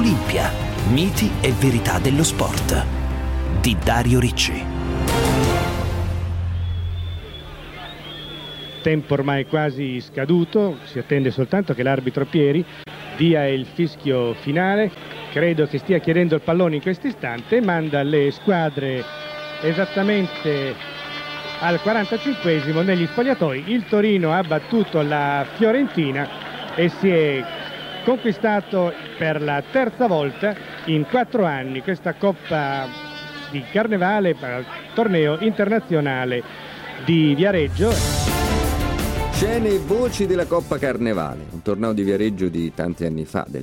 Olimpia, miti e verità dello sport di Dario Ricci. Tempo ormai quasi scaduto, si attende soltanto che l'arbitro Pieri dia il fischio finale. Credo che stia chiedendo il pallone in questo istante, manda le squadre esattamente al 45esimo negli spogliatoi. Il Torino ha battuto la Fiorentina e si è conquistato per la terza volta in 4 anni questa Coppa di Carnevale al torneo internazionale di Viareggio. Scene e voci della Coppa Carnevale, un torneo di Viareggio di tanti anni fa, del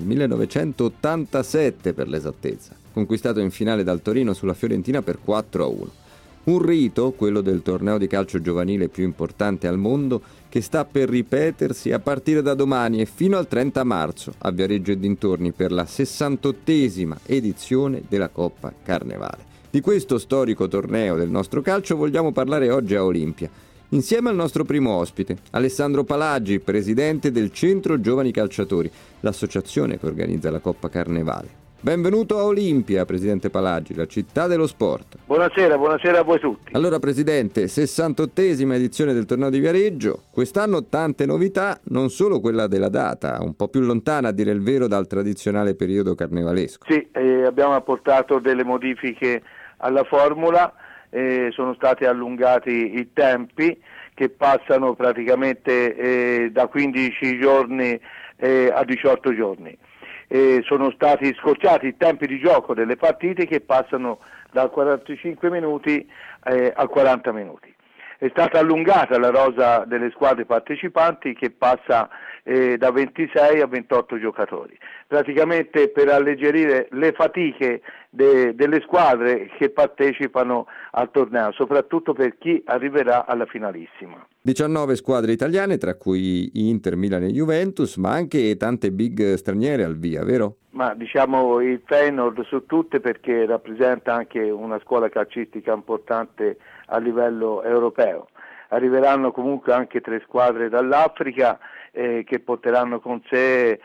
1987 per l'esattezza, conquistato in finale dal Torino sulla Fiorentina per 4-1. Un rito, quello del torneo di calcio giovanile più importante al mondo, che sta per ripetersi a partire da domani e fino al 30 marzo a Viareggio e dintorni per la 68esima edizione della Coppa Carnevale. Di questo storico torneo del nostro calcio vogliamo parlare oggi a Olimpia, insieme al nostro primo ospite, Alessandro Palagi, presidente del Centro Giovani Calciatori, l'associazione che organizza la Coppa Carnevale. Benvenuto a Olimpia, presidente Palagi, la città dello sport. Buonasera a voi tutti. Allora, presidente, 68esima edizione del torneo di Viareggio. Quest'anno tante novità, non solo quella della data, un po' più lontana a dire il vero dal tradizionale periodo carnevalesco. Sì, abbiamo apportato delle modifiche alla formula, sono stati allungati i tempi che passano praticamente da 15 giorni a 18 giorni. Sono stati scorciati i tempi di gioco delle partite che passano da 45 minuti a 40 minuti. È stata allungata la rosa delle squadre partecipanti che passa da 26 a 28 giocatori, praticamente per alleggerire le fatiche delle squadre che partecipano al torneo, soprattutto per chi arriverà alla finalissima. 19 squadre italiane, tra cui Inter, Milan e Juventus, ma anche tante big straniere al via, vero? Ma diciamo il Feyenoord su tutte, perché rappresenta anche una scuola calcistica importante a livello europeo. Arriveranno comunque anche 3 squadre dall'Africa che porteranno con sé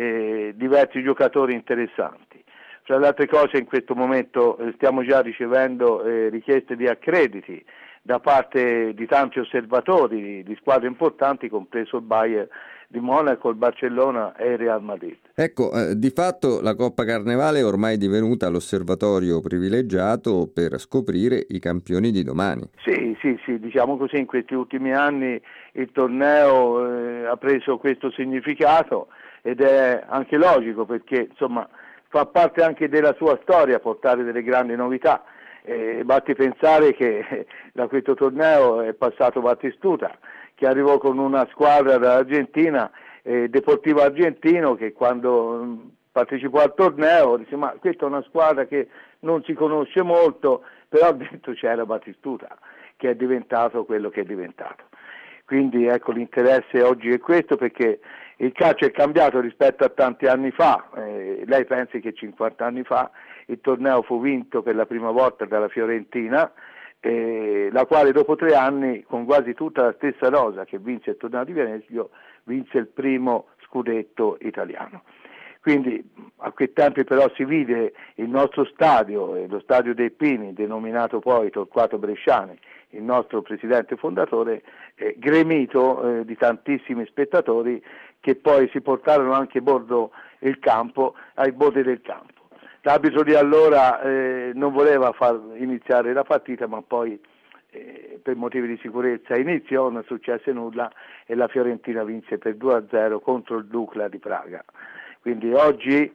diversi giocatori interessanti. Tra le altre cose, in questo momento stiamo già ricevendo richieste di accrediti da parte di tanti osservatori di squadre importanti, compreso il Bayern di Monaco, il Barcellona e il Real Madrid. Ecco, di fatto la Coppa Carnevale è ormai divenuta l'osservatorio privilegiato per scoprire i campioni di domani. Sì, diciamo così, in questi ultimi anni il torneo ha preso questo significato ed è anche logico, perché insomma fa parte anche della sua storia portare delle grandi novità. Basti pensare che da questo torneo è passato Battistuta, che arrivò con una squadra dall'Argentina, Deportivo Argentino, che quando partecipò al torneo disse: ma questa è una squadra che non si conosce molto, però dentro c'era Battistuta, che è diventato quello che è diventato. Quindi ecco, l'interesse oggi è questo, perché il calcio è cambiato rispetto a tanti anni fa. Lei pensi che 50 anni fa il torneo fu vinto per la prima volta dalla Fiorentina, la quale dopo 3 anni, con quasi tutta la stessa rosa che vinse il torneo di Viareggio, vinse il primo scudetto italiano. Quindi a quei tempi però si vide il nostro stadio, lo Stadio dei Pini, denominato poi Torquato Bresciani, il nostro presidente fondatore, gremito di tantissimi spettatori che poi si portarono anche bordo il campo, ai bordi del campo. L'arbitro di allora non voleva far iniziare la partita, ma poi per motivi di sicurezza iniziò, non successe nulla e la Fiorentina vinse per 2-0 contro il Dukla di Praga. Quindi oggi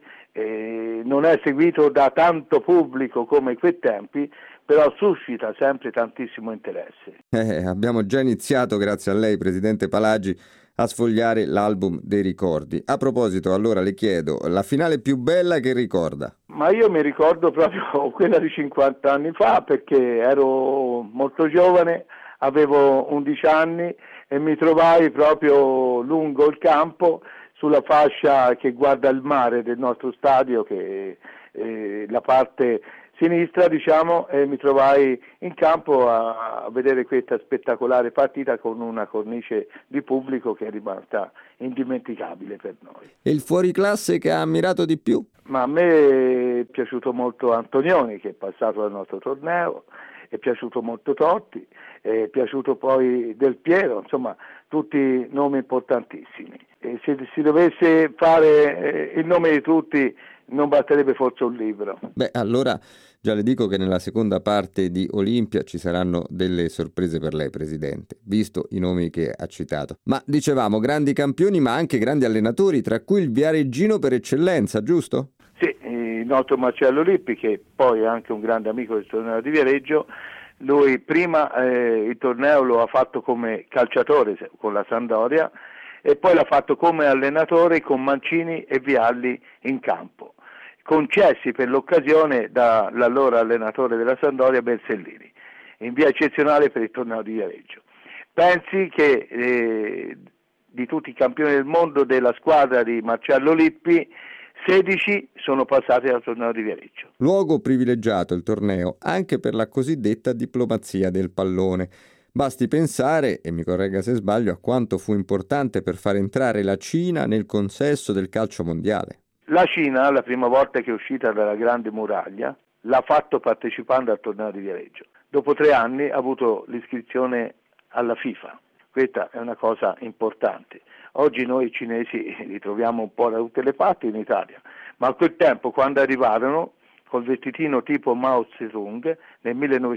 non è seguito da tanto pubblico come in quei tempi, però suscita sempre tantissimo interesse. Abbiamo già iniziato, grazie a lei, presidente Palagi, a sfogliare l'album dei ricordi. A proposito, allora le chiedo, la finale più bella che ricorda? Ma io mi ricordo proprio quella di 50 anni fa, perché ero molto giovane, avevo 11 anni e mi trovai proprio lungo il campo, sulla fascia che guarda il mare del nostro stadio, che la parte sinistra, diciamo, e mi trovai in campo a vedere questa spettacolare partita con una cornice di pubblico che è rimasta indimenticabile per noi. E il fuoriclasse che ha ammirato di più? Ma a me è piaciuto molto Antonioni, che è passato dal nostro torneo, è piaciuto molto Totti, è piaciuto poi Del Piero, insomma tutti nomi importantissimi. E se si dovesse fare il nome di tutti non basterebbe forse un libro. Beh, allora già le dico che nella seconda parte di Olimpia ci saranno delle sorprese per lei, Presidente, visto i nomi che ha citato. Ma dicevamo, grandi campioni ma anche grandi allenatori, tra cui il viareggino per eccellenza, giusto? Sì, il nostro Marcello Lippi, che poi è anche un grande amico del torneo di Viareggio. Lui prima il torneo lo ha fatto come calciatore con la Sampdoria e poi l'ha fatto come allenatore con Mancini e Vialli in campo, concessi per l'occasione dall'allora allenatore della Sampdoria Bersellini, in via eccezionale per il torneo di Viareggio. Pensi che di tutti i campioni del mondo della squadra di Marcello Lippi, 16 sono passati dal torneo di Viareggio. Luogo privilegiato il torneo anche per la cosiddetta diplomazia del pallone. Basti pensare, e mi corregga se sbaglio, a quanto fu importante per far entrare la Cina nel consesso del calcio mondiale. La Cina, la prima volta che è uscita dalla Grande Muraglia, l'ha fatto partecipando al torneo di Viareggio. Dopo 3 anni ha avuto l'iscrizione alla FIFA. Questa è una cosa importante. Oggi noi cinesi li troviamo un po' da tutte le parti in Italia, ma a quel tempo, quando arrivarono col vestitino tipo Mao Zedong nel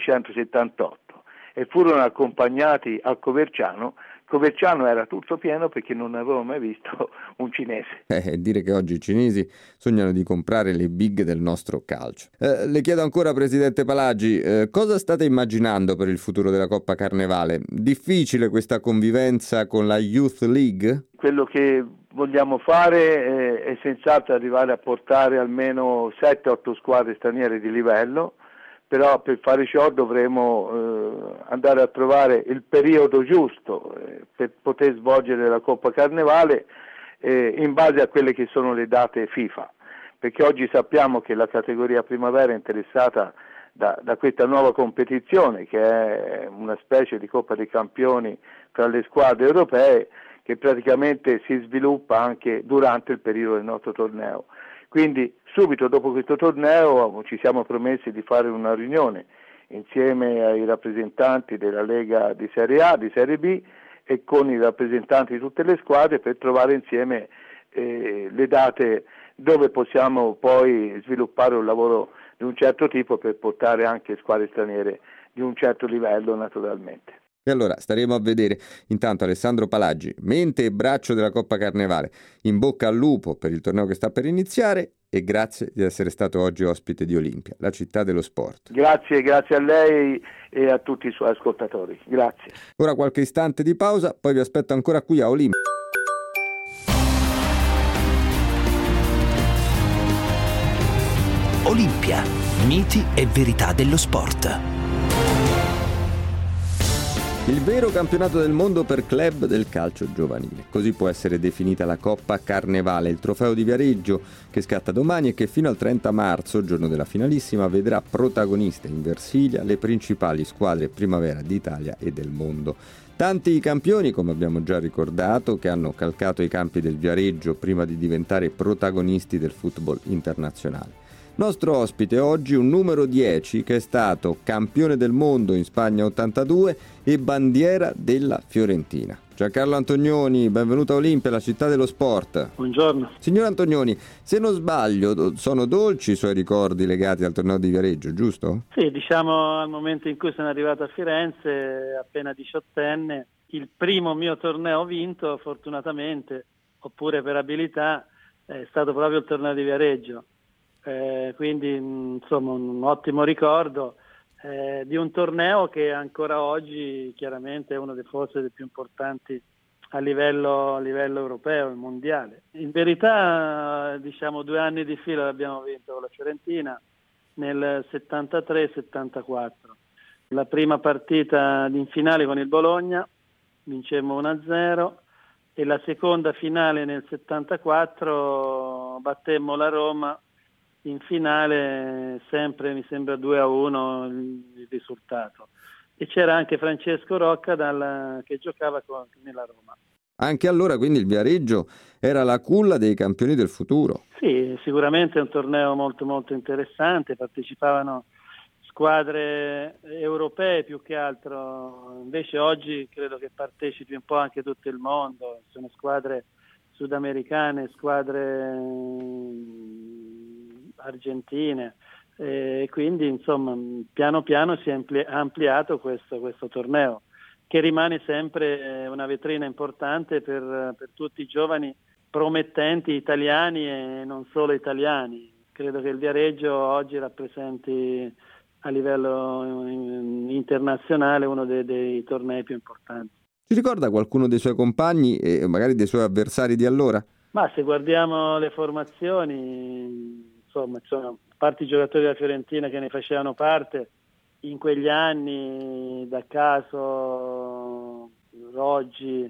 1978 e furono accompagnati al Coverciano era tutto pieno perché non avevo mai visto un cinese. Dire che oggi i cinesi sognano di comprare le big del nostro calcio. Le chiedo ancora, Presidente Palagi, cosa state immaginando per il futuro della Coppa Carnevale? Difficile questa convivenza con la Youth League? Quello che vogliamo fare è senz'altro arrivare a portare almeno 7-8 squadre straniere di livello, però per fare ciò dovremo andare a trovare il periodo giusto per poter svolgere la Coppa Carnevale in base a quelle che sono le date FIFA, perché oggi sappiamo che la categoria primavera è interessata da questa nuova competizione, che è una specie di Coppa dei Campioni tra le squadre europee, che praticamente si sviluppa anche durante il periodo del nostro torneo. Quindi subito dopo questo torneo ci siamo promessi di fare una riunione insieme ai rappresentanti della Lega di Serie A, di Serie B e con i rappresentanti di tutte le squadre per trovare insieme le date dove possiamo poi sviluppare un lavoro di un certo tipo per portare anche squadre straniere di un certo livello naturalmente. E allora staremo a vedere. Intanto Alessandro Palagi, mente e braccio della Coppa Carnevale, in bocca al lupo per il torneo che sta per iniziare e grazie di essere stato oggi ospite di Olimpia, la città dello sport. Grazie a lei e a tutti i suoi ascoltatori. Grazie. Ora qualche istante di pausa, poi vi aspetto ancora qui a Olimpia. Olimpia, miti e verità dello sport. Il vero campionato del mondo per club del calcio giovanile. Così può essere definita la Coppa Carnevale, il trofeo di Viareggio che scatta domani e che fino al 30 marzo, giorno della finalissima, vedrà protagoniste in Versilia le principali squadre primavera d'Italia e del mondo. Tanti i campioni, come abbiamo già ricordato, che hanno calcato i campi del Viareggio prima di diventare protagonisti del football internazionale. Nostro ospite oggi un numero 10 che è stato campione del mondo in Spagna 82 e bandiera della Fiorentina. Giancarlo Antonioni, benvenuto a Olimpia, la città dello sport. Buongiorno. Signor Antonioni, se non sbaglio sono dolci i suoi ricordi legati al torneo di Viareggio, giusto? Sì, diciamo al momento in cui sono arrivato a Firenze, appena 18enne, il primo mio torneo vinto, fortunatamente, oppure per abilità, è stato proprio il torneo di Viareggio. Quindi insomma un ottimo ricordo di un torneo che ancora oggi chiaramente è uno dei forse dei più importanti a livello europeo e mondiale. In verità diciamo 2 anni di fila l'abbiamo vinto con la Fiorentina nel 73-74. La prima partita in finale con il Bologna vincemmo 1-0 e la seconda finale nel 74 battemmo la Roma in finale sempre mi sembra 2-1 il risultato. E c'era anche Francesco Rocca che giocava nella Roma. Anche allora quindi il Viareggio era la culla dei campioni del futuro. Sì, sicuramente è un torneo molto molto interessante, partecipavano squadre europee più che altro, invece oggi credo che partecipi un po' anche tutto il mondo, sono squadre sudamericane, squadre argentine, e quindi insomma piano piano si è ampliato questo torneo, che rimane sempre una vetrina importante per tutti i giovani promettenti italiani e non solo italiani. Credo che il Viareggio oggi rappresenti a livello internazionale uno dei tornei più importanti. Ci ricorda qualcuno dei suoi compagni e magari dei suoi avversari di allora? Ma se guardiamo le formazioni, insomma, a parte i giocatori della Fiorentina che ne facevano parte, in quegli anni da caso Roggi,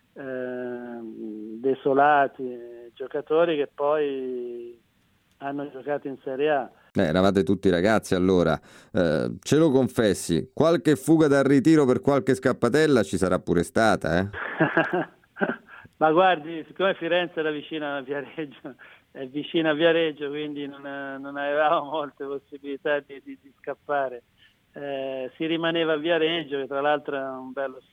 Desolati, giocatori che poi hanno giocato in Serie A. Eravate tutti ragazzi allora, ce lo confessi, qualche fuga dal ritiro per qualche scappatella ci sarà pure stata, eh? Ma guardi, siccome Firenze era vicina a Viareggio, è vicina a Viareggio, quindi non avevamo molte possibilità di scappare. Si rimaneva a Viareggio, che tra l'altro è un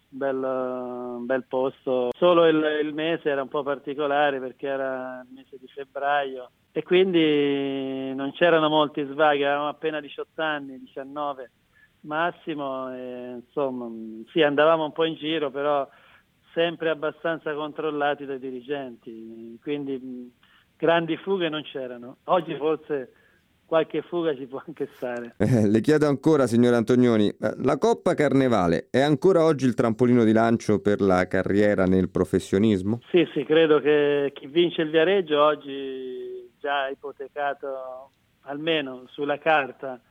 bel posto. Solo il mese era un po' particolare perché era il mese di febbraio e quindi non c'erano molti svaghi, avevamo appena 18 anni, 19 massimo, e, insomma sì, andavamo un po' in giro, però sempre abbastanza controllati dai dirigenti, quindi grandi fughe non c'erano. Oggi forse qualche fuga ci può anche stare. Le chiedo ancora, signor Antonioni, la Coppa Carnevale è ancora oggi il trampolino di lancio per la carriera nel professionismo? Sì, credo che chi vince il Viareggio oggi già ha ipotecato, almeno sulla carta,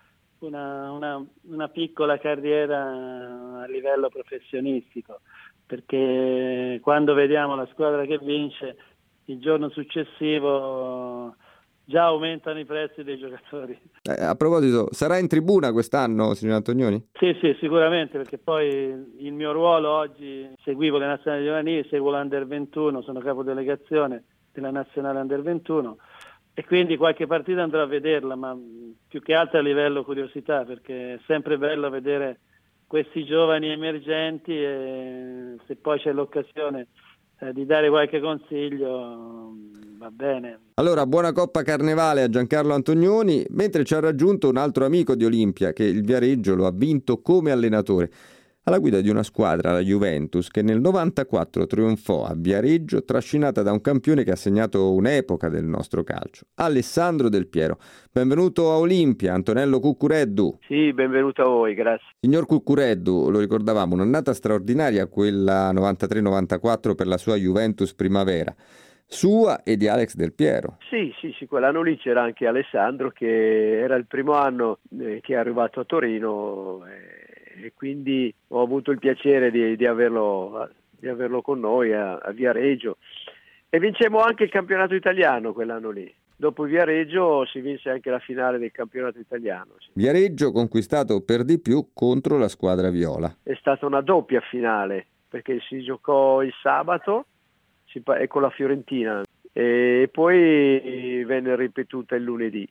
una piccola carriera a livello professionistico, perché quando vediamo la squadra che vince, il giorno successivo già aumentano i prezzi dei giocatori. A proposito, sarà in tribuna quest'anno, signor Antonioni? Sì, sicuramente, perché poi il mio ruolo oggi, seguivo le nazionali giovanili, seguo l'Under 21, sono capodelegazione della nazionale Under 21 e quindi qualche partita andrò a vederla, ma più che altro a livello curiosità, perché è sempre bello vedere questi giovani emergenti e se poi c'è l'occasione di dare qualche consiglio va bene. Allora, buona Coppa Carnevale a Giancarlo Antonioni, mentre ci ha raggiunto un altro amico di Olimpia che il Viareggio lo ha vinto come allenatore, alla guida di una squadra, la Juventus, che nel 94 trionfò a Viareggio, trascinata da un campione che ha segnato un'epoca del nostro calcio, Alessandro Del Piero. Benvenuto a Olimpia, Antonello Cuccureddu. Sì, benvenuto a voi, grazie. Signor Cuccureddu, lo ricordavamo, un'annata straordinaria quella 93-94 per la sua Juventus Primavera, sua e di Alex Del Piero. Sì, quell'anno lì c'era anche Alessandro, che era il primo anno che è arrivato a Torino e quindi ho avuto il piacere di averlo con noi a Viareggio e vincemmo anche il campionato italiano quell'anno lì. Dopo Viareggio si vinse anche la finale del campionato italiano. Sì. Viareggio conquistato per di più contro la squadra viola. È stata una doppia finale perché si giocò il sabato con la Fiorentina e poi venne ripetuta il lunedì.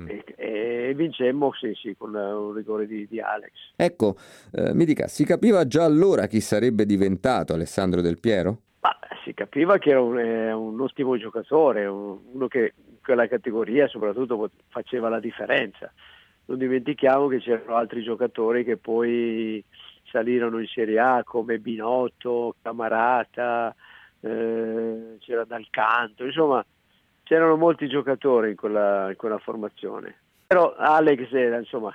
E vincemmo sì con un rigore di Alex. Ecco, mi dica, si capiva già allora chi sarebbe diventato Alessandro Del Piero? Ma si capiva che era un ottimo giocatore, uno che in quella categoria soprattutto faceva la differenza. Non dimentichiamo che c'erano altri giocatori che poi salirono in Serie A come Binotto, Camarata, c'era Dal Canto, insomma c'erano molti giocatori in quella formazione, però Alex era insomma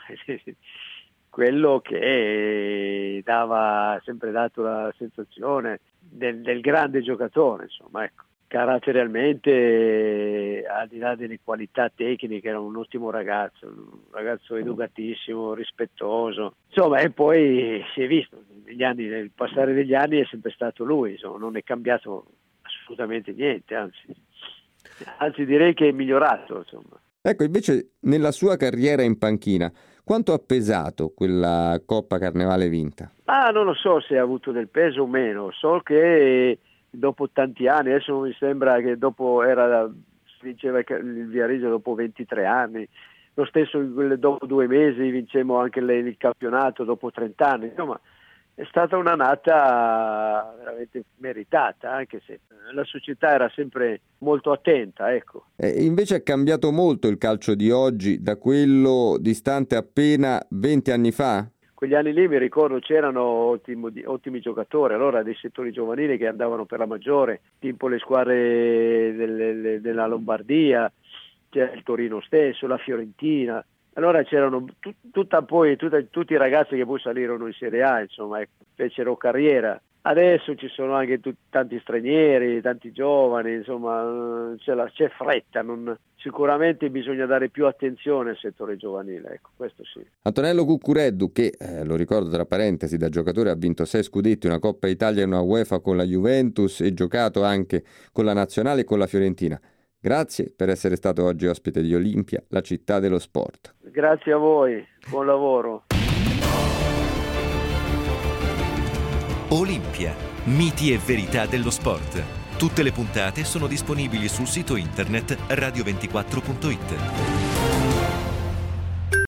quello che ha sempre dato la sensazione del grande giocatore, insomma, ecco. Caratterialmente, al di là delle qualità tecniche, era un ottimo ragazzo, un ragazzo educatissimo, rispettoso, insomma, e poi si è visto nel passare degli anni è sempre stato lui, insomma, non è cambiato assolutamente niente, anzi direi che è migliorato, insomma. Ecco, invece nella sua carriera in panchina, quanto ha pesato quella Coppa Carnevale vinta? Non lo so se ha avuto del peso o meno, so che dopo tanti anni, adesso non mi sembra che si vinceva il Viareggio dopo 23 anni, lo stesso dopo 2 mesi vincemmo anche il campionato dopo 30 anni, insomma è stata un'annata veramente meritata, anche se la società era sempre molto attenta, ecco. Invece è cambiato molto il calcio di oggi da quello distante appena 20 anni fa? Quegli anni lì mi ricordo c'erano ottimi giocatori, allora dei settori giovanili che andavano per la maggiore, tipo le squadre della Lombardia, c'era il Torino stesso, la Fiorentina. Allora c'erano tutti i ragazzi che poi salirono in Serie A, insomma, fecero carriera. Adesso ci sono anche tanti stranieri, tanti giovani, insomma c'è fretta, sicuramente bisogna dare più attenzione al settore giovanile, ecco, questo sì. Antonello Cuccureddu, che lo ricordo tra parentesi, da giocatore ha vinto 6 scudetti, una Coppa Italia e una UEFA con la Juventus e giocato anche con la Nazionale e con la Fiorentina. Grazie per essere stato oggi ospite di Olimpia, la città dello sport. Grazie a voi, buon lavoro. Olimpia, miti e verità dello sport. Tutte le puntate sono disponibili sul sito internet radio24.it.